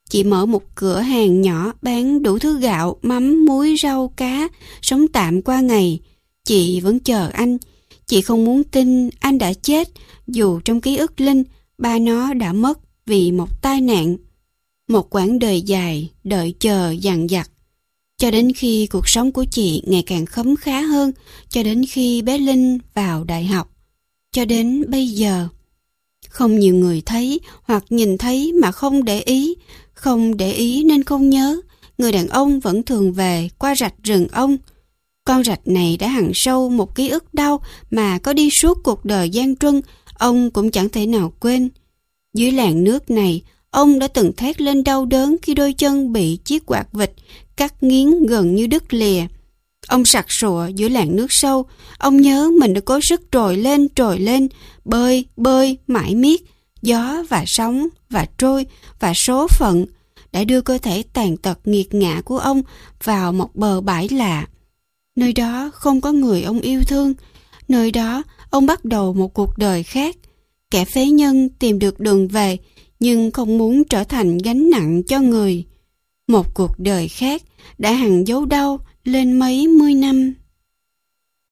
Chị mở một cửa hàng nhỏ bán đủ thứ gạo, mắm, muối, rau, cá, sống tạm qua ngày. Chị vẫn chờ anh. Chị không muốn tin anh đã chết, dù trong ký ức Linh, ba nó đã mất vì một tai nạn. Một quãng đời dài, đợi chờ dằng dặc. Cho đến khi cuộc sống của chị ngày càng khấm khá hơn, cho đến khi bé Linh vào đại học, cho đến bây giờ. Không nhiều người thấy hoặc nhìn thấy mà không để ý, không để ý nên không nhớ. Người đàn ông vẫn thường về qua rạch rừng ông. Con rạch này đã hằn sâu một ký ức đau mà có đi suốt cuộc đời gian truân, ông cũng chẳng thể nào quên. Dưới làn nước này, ông đã từng thét lên đau đớn khi đôi chân bị chiếc quạt vịt cắt nghiến gần như đứt lìa. Ông sặc sụa giữa làn nước sâu, ông nhớ mình đã cố sức trồi lên trồi lên, bơi bơi mãi miết. Gió và sóng và trôi và số phận đã đưa cơ thể tàn tật nghiệt ngã của ông vào một bờ bãi lạ. Nơi đó không có người ông yêu thương. Nơi đó ông bắt đầu một cuộc đời khác. Kẻ phế nhân tìm được đường về nhưng không muốn trở thành gánh nặng cho người. Một cuộc đời khác đã hằn dấu đau lên mấy mươi năm.